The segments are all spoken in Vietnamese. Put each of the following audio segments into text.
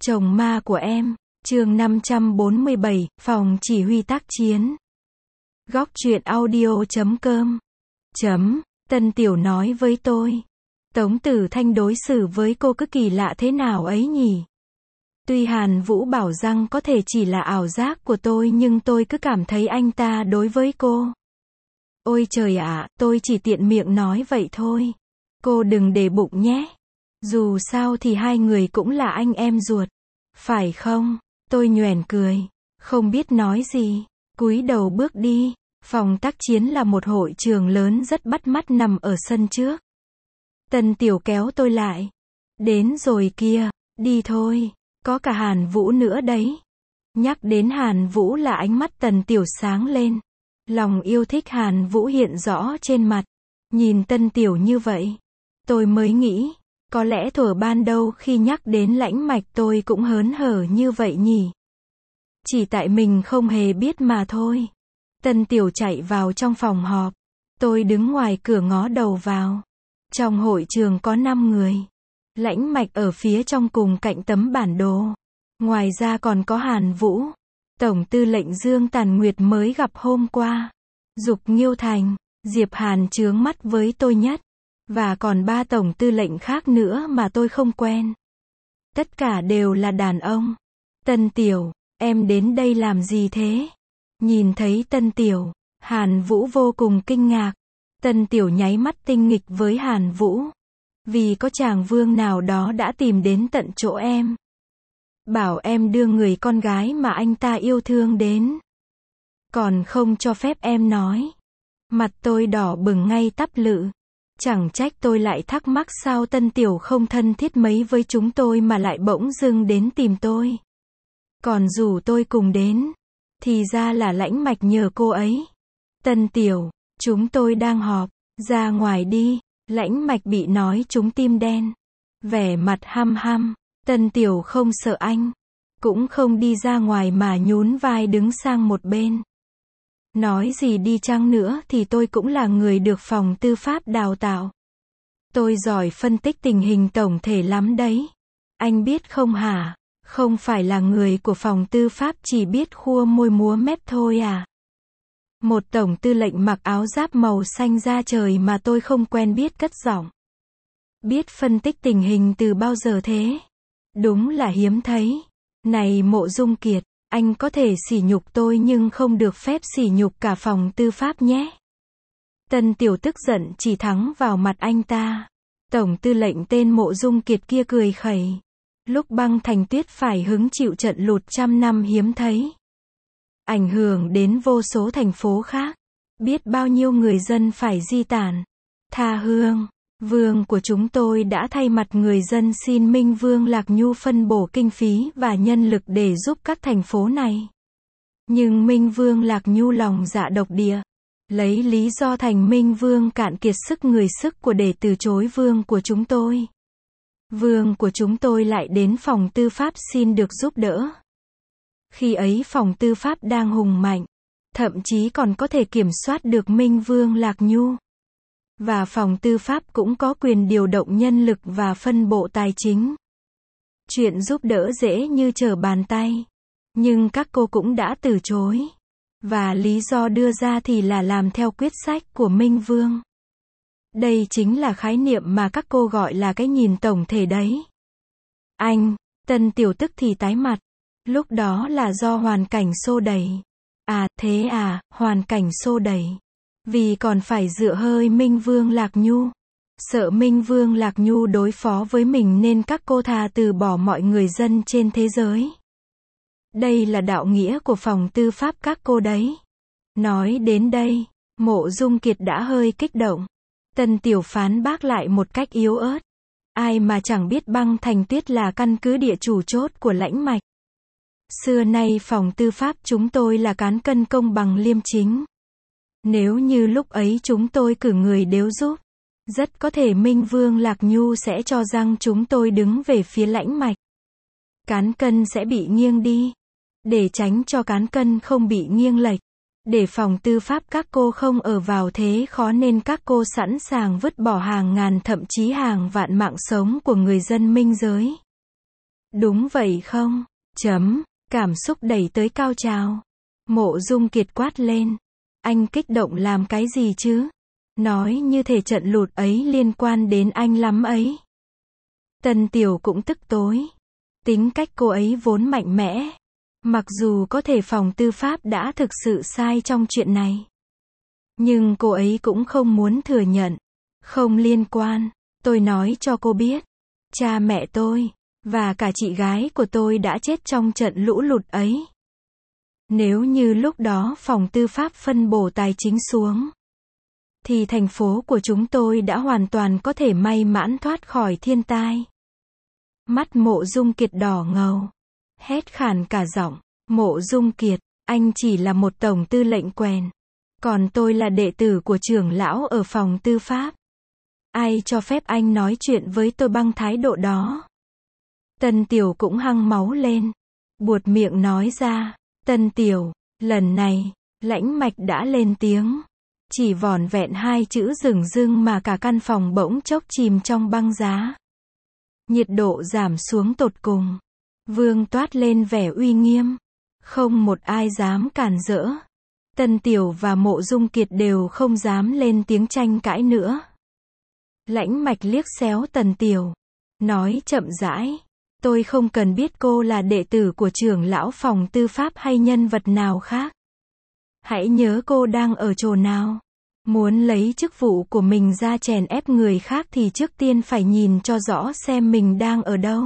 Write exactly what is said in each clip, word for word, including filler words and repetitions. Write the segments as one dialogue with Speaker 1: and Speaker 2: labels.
Speaker 1: Chồng ma của em, chương năm trăm bốn mươi bảy, phòng chỉ huy tác chiến. Góc truyện audio.com. Chấm, Tân Tiểu nói với tôi. Tống Tử Thanh đối xử với cô cứ kỳ lạ thế nào ấy nhỉ? Tuy Hàn Vũ bảo rằng có thể chỉ là ảo giác của tôi nhưng tôi cứ cảm thấy anh ta đối với cô. Ôi trời ạ, tôi chỉ tiện miệng nói vậy thôi. Cô đừng để bụng nhé. Dù sao thì hai người cũng là anh em ruột. Phải không? Tôi nhoẻn cười. Không biết nói gì. Cúi đầu bước đi. Phòng tác chiến là một hội trường lớn rất bắt mắt nằm ở sân trước. Tân Tiểu kéo tôi lại. Đến rồi kia. Đi thôi. Có cả Hàn Vũ nữa đấy. Nhắc đến Hàn Vũ là ánh mắt Tần Tiểu sáng lên. Lòng yêu thích Hàn Vũ hiện rõ trên mặt. Nhìn Tân Tiểu như vậy. Tôi mới nghĩ. Có lẽ thuở ban đầu khi nhắc đến Lãnh Mạch tôi cũng hớn hở như vậy nhỉ. Chỉ tại mình không hề biết mà thôi. Tân Tiểu chạy vào trong phòng họp. Tôi đứng ngoài cửa ngó đầu vào. Trong hội trường có năm người. Lãnh Mạch ở phía trong cùng cạnh tấm bản đồ. Ngoài ra còn có Hàn Vũ. Tổng tư lệnh Dương Tàn Nguyệt mới gặp hôm qua. Dục Nghiêu Thành. Diệp Hàn chướng mắt với tôi nhất. Và còn ba tổng tư lệnh khác nữa mà tôi không quen. Tất cả đều là đàn ông. Tân Tiểu, em đến đây làm gì thế? Nhìn thấy Tân Tiểu, Hàn Vũ vô cùng kinh ngạc. Tân Tiểu nháy mắt tinh nghịch với Hàn Vũ. Vì có chàng vương nào đó đã tìm đến tận chỗ em. Bảo em đưa người con gái mà anh ta yêu thương đến. Còn không cho phép em nói. Mặt tôi đỏ bừng ngay tắp lự. Chẳng trách tôi lại thắc mắc sao Tân Tiểu không thân thiết mấy với chúng tôi mà lại bỗng dưng đến tìm tôi. Còn rủ tôi cùng đến. Thì ra là Lãnh Mạch nhờ cô ấy. Tân Tiểu, chúng tôi đang họp. Ra ngoài đi. Lãnh Mạch bị nói trúng tim đen. Vẻ mặt hăm hăm. Tân Tiểu không sợ anh. Cũng không đi ra ngoài mà nhún vai đứng sang một bên. Nói gì đi chăng nữa thì tôi cũng là người được phòng tư pháp đào tạo. Tôi giỏi phân tích tình hình tổng thể lắm đấy. Anh biết không hả? Không phải là người của phòng tư pháp chỉ biết khua môi múa mép thôi à? Một tổng tư lệnh mặc áo giáp màu xanh da trời mà tôi không quen biết cất giọng. Biết phân tích tình hình từ bao giờ thế? Đúng là hiếm thấy. Này Mộ Dung Kiệt. Anh có thể sỉ nhục tôi nhưng không được phép sỉ nhục cả phòng tư pháp nhé. Tân Tiểu tức giận chỉ thẳng vào mặt anh ta. Tổng tư lệnh tên Mộ Dung Kiệt kia cười khẩy. Lúc Băng Thành Tuyết phải hứng chịu trận lụt trăm năm hiếm thấy. Ảnh hưởng đến vô số thành phố khác. Biết bao nhiêu người dân phải di tản. Tha hương. Vương của chúng tôi đã thay mặt người dân xin Minh Vương Lạc Nhu phân bổ kinh phí và nhân lực để giúp các thành phố này. Nhưng Minh Vương Lạc Nhu lòng dạ độc địa. Lấy lý do thành Minh Vương cạn kiệt sức người sức của để từ chối vương của chúng tôi. Vương của chúng tôi lại đến phòng tư pháp xin được giúp đỡ. Khi ấy phòng tư pháp đang hùng mạnh. Thậm chí còn có thể kiểm soát được Minh Vương Lạc Nhu. Và phòng tư pháp cũng có quyền điều động nhân lực và phân bộ tài chính. Chuyện giúp đỡ dễ như trở bàn tay. Nhưng các cô cũng đã từ chối. Và lý do đưa ra thì là làm theo quyết sách của Minh Vương. Đây chính là khái niệm mà các cô gọi là cái nhìn tổng thể đấy. Anh, Tân Tiểu tức thì tái mặt. Lúc đó là do hoàn cảnh xô đẩy. À, thế à, hoàn cảnh xô đẩy. Vì còn phải dựa hơi Minh Vương Lạc Nhu. Sợ Minh Vương Lạc Nhu đối phó với mình nên các cô thà từ bỏ mọi người dân trên thế giới. Đây là đạo nghĩa của phòng tư pháp các cô đấy. Nói đến đây, Mộ Dung Kiệt đã hơi kích động. Tân Tiểu phán bác lại một cách yếu ớt. Ai mà chẳng biết Băng Thành Tuyết là căn cứ địa chủ chốt của Lãnh Mạch. Xưa nay phòng tư pháp chúng tôi là cán cân công bằng liêm chính. Nếu như lúc ấy chúng tôi cử người đếu giúp, rất có thể Minh Vương Lạc Nhu sẽ cho rằng chúng tôi đứng về phía Lãnh Mạch. Cán cân sẽ bị nghiêng đi. Để tránh cho cán cân không bị nghiêng lệch. Để phòng tư pháp các cô không ở vào thế khó nên các cô sẵn sàng vứt bỏ hàng ngàn thậm chí hàng vạn mạng sống của người dân Minh giới. Đúng vậy không? Chấm. Cảm xúc đẩy tới cao trào. Mộ Dung Kiệt quát lên. Anh kích động làm cái gì chứ? Nói như thể trận lụt ấy liên quan đến anh lắm ấy. Tân Tiểu cũng tức tối. Tính cách cô ấy vốn mạnh mẽ. Mặc dù có thể phòng tư pháp đã thực sự sai trong chuyện này. Nhưng cô ấy cũng không muốn thừa nhận. Không liên quan. Tôi nói cho cô biết. Cha mẹ tôi, và cả chị gái của tôi đã chết trong trận lũ lụt ấy. Nếu như lúc đó phòng tư pháp phân bổ tài chính xuống, thì thành phố của chúng tôi đã hoàn toàn có thể may mắn thoát khỏi thiên tai. Mắt Mộ Dung Kiệt đỏ ngầu. Hét khàn cả giọng. Mộ Dung Kiệt, anh chỉ là một tổng tư lệnh quèn. Còn tôi là đệ tử của trưởng lão ở phòng tư pháp. Ai cho phép anh nói chuyện với tôi bằng thái độ đó? Tân Tiểu cũng hăng máu lên. Buột miệng nói ra. Tân Tiểu, lần này, Lãnh Mạch đã lên tiếng. Chỉ vỏn vẹn hai chữ dửng dưng mà cả căn phòng bỗng chốc chìm trong băng giá. Nhiệt độ giảm xuống tột cùng. Vương toát lên vẻ uy nghiêm. Không một ai dám cản rỡ. Tân Tiểu và Mộ Dung Kiệt đều không dám lên tiếng tranh cãi nữa. Lãnh Mạch liếc xéo Tần Tiểu. Nói chậm rãi. Tôi không cần biết cô là đệ tử của trưởng lão phòng tư pháp hay nhân vật nào khác. Hãy nhớ cô đang ở chỗ nào. Muốn lấy chức vụ của mình ra chèn ép người khác thì trước tiên phải nhìn cho rõ xem mình đang ở đâu.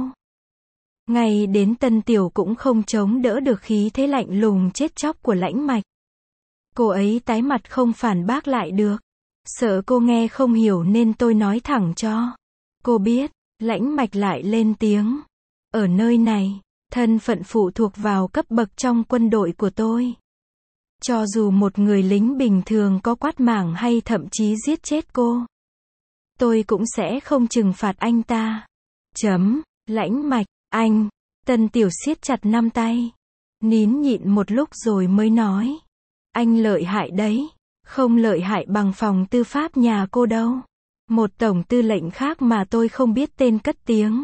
Speaker 1: Ngay đến Tân Tiểu cũng không chống đỡ được khí thế lạnh lùng chết chóc của Lãnh Mạch. Cô ấy tái mặt không phản bác lại được. Sợ cô nghe không hiểu nên tôi nói thẳng cho cô biết. Lãnh Mạch lại lên tiếng. Ở nơi này, thân phận phụ thuộc vào cấp bậc trong quân đội của tôi. Cho dù một người lính bình thường có quát mảng hay thậm chí giết chết cô, tôi cũng sẽ không trừng phạt anh ta. Chấm. Lãnh Mạch, anh. Tân Tiểu siết chặt nắm tay. Nín nhịn một lúc rồi mới nói. Anh lợi hại đấy. Không lợi hại bằng phòng tư pháp nhà cô đâu. Một tổng tư lệnh khác mà tôi không biết tên cất tiếng.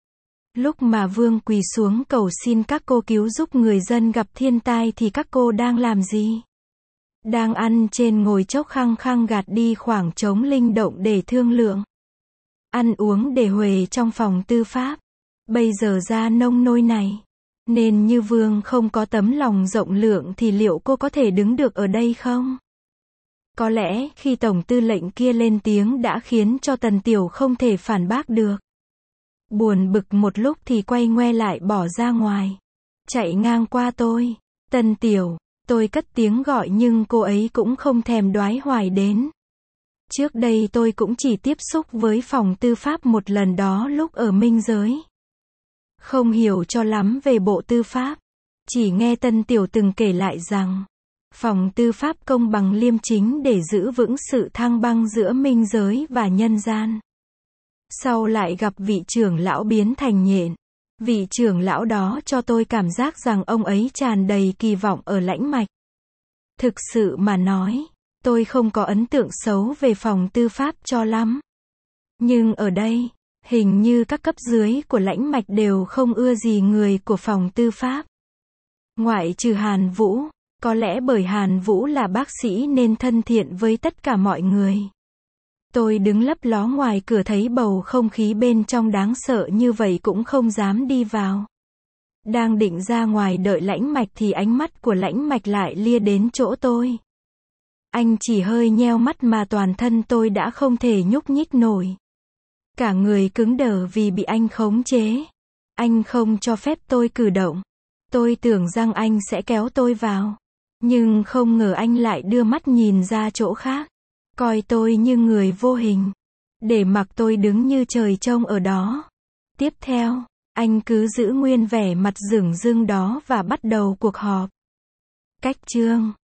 Speaker 1: Lúc mà Vương quỳ xuống cầu xin các cô cứu giúp người dân gặp thiên tai thì các cô đang làm gì? Đang ăn trên ngồi chốc khăng khăng gạt đi khoảng trống linh động để thương lượng. Ăn uống để huề trong phòng tư pháp. Bây giờ ra nông nôi này. Nên như Vương không có tấm lòng rộng lượng thì liệu cô có thể đứng được ở đây không? Có lẽ khi tổng tư lệnh kia lên tiếng đã khiến cho Tần Tiểu không thể phản bác được. Buồn bực một lúc thì quay ngoe lại bỏ ra ngoài. Chạy ngang qua tôi. Tần Tiểu, tôi cất tiếng gọi nhưng cô ấy cũng không thèm đoái hoài đến. Trước đây tôi cũng chỉ tiếp xúc với phòng tư pháp một lần đó lúc ở Minh Giới. Không hiểu cho lắm về bộ tư pháp. Chỉ nghe Tân Tiểu từng kể lại rằng, phòng tư pháp công bằng liêm chính để giữ vững sự thăng bằng giữa minh giới và nhân gian. Sau lại gặp vị trưởng lão biến thành nhện. Vị trưởng lão đó cho tôi cảm giác rằng ông ấy tràn đầy kỳ vọng ở Lãnh Mạch. Thực sự mà nói, tôi không có ấn tượng xấu về phòng tư pháp cho lắm. Nhưng ở đây, hình như các cấp dưới của Lãnh Mạch đều không ưa gì người của phòng tư pháp. Ngoại trừ Hàn Vũ, có lẽ bởi Hàn Vũ là bác sĩ nên thân thiện với tất cả mọi người. Tôi đứng lấp ló ngoài cửa thấy bầu không khí bên trong đáng sợ như vậy cũng không dám đi vào. Đang định ra ngoài đợi Lãnh Mạch thì ánh mắt của Lãnh Mạch lại lia đến chỗ tôi. Anh chỉ hơi nheo mắt mà toàn thân tôi đã không thể nhúc nhích nổi. Cả người cứng đờ vì bị anh khống chế. Anh không cho phép tôi cử động. Tôi tưởng rằng anh sẽ kéo tôi vào. Nhưng không ngờ anh lại đưa mắt nhìn ra chỗ khác. Coi tôi như người vô hình. Để mặc tôi đứng như trời trông ở đó. Tiếp theo, anh cứ giữ nguyên vẻ mặt dửng dưng đó và bắt đầu cuộc họp. Cách chương